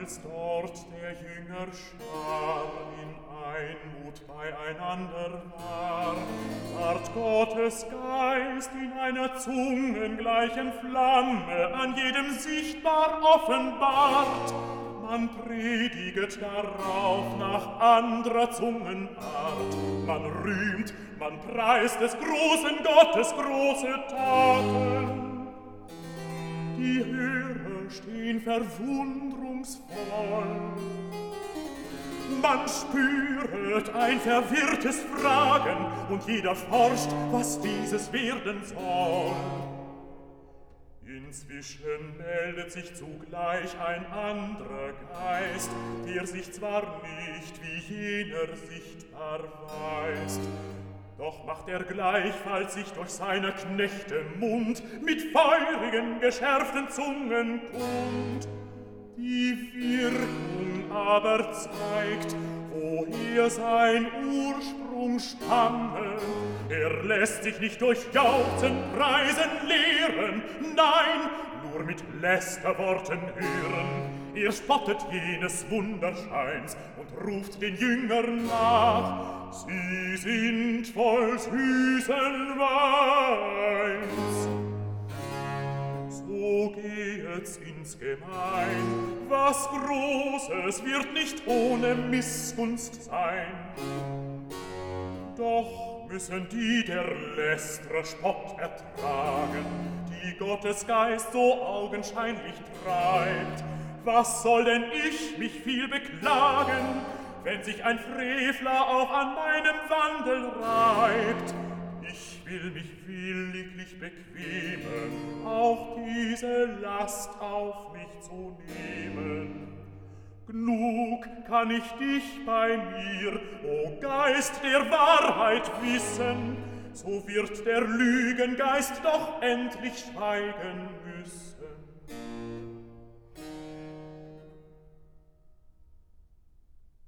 als dort der Jünger Schar in Einmut beieinander war, ward Gottes Geist in einer zungengleichen Flamme an jedem sichtbar offenbart. Man prediget darauf nach anderer Zungenart, man rühmt, man preist des großen Gottes große Taten. Die Hörer stehen verwundrungsvoll, man spüret ein verwirrtes Fragen, und jeder forscht, was dieses werden soll. Inzwischen meldet sich zugleich ein anderer Geist, der sich zwar nicht wie jener sichtbar weist, doch macht er gleichfalls sich durch seine Knechte Mund mit feurigen, geschärften Zungen kund. Die Wirkung aber zeigt, woher sein Ursprung stamme. Er lässt sich nicht durch Jauchzen, Preisen lehren, nein, nur mit Lästerworten hören. Er spottet jenes Wunderscheins und ruft den Jüngern nach, sie sind voll süßen Weins. So geht's insgemein, was Großes wird nicht ohne Missgunst sein. Doch müssen die der Lästrer Spott ertragen, die Gottes Geist so augenscheinlich treibt. Was soll denn ich mich viel beklagen, wenn sich ein Frevler auch an meinem Wandel reibt? Ich will mich williglich bequemen, auch diese Last auf mich zu nehmen. Gnug kann ich dich bei mir, o Geist der Wahrheit, wissen, so wird der Lügengeist doch endlich schweigen müssen.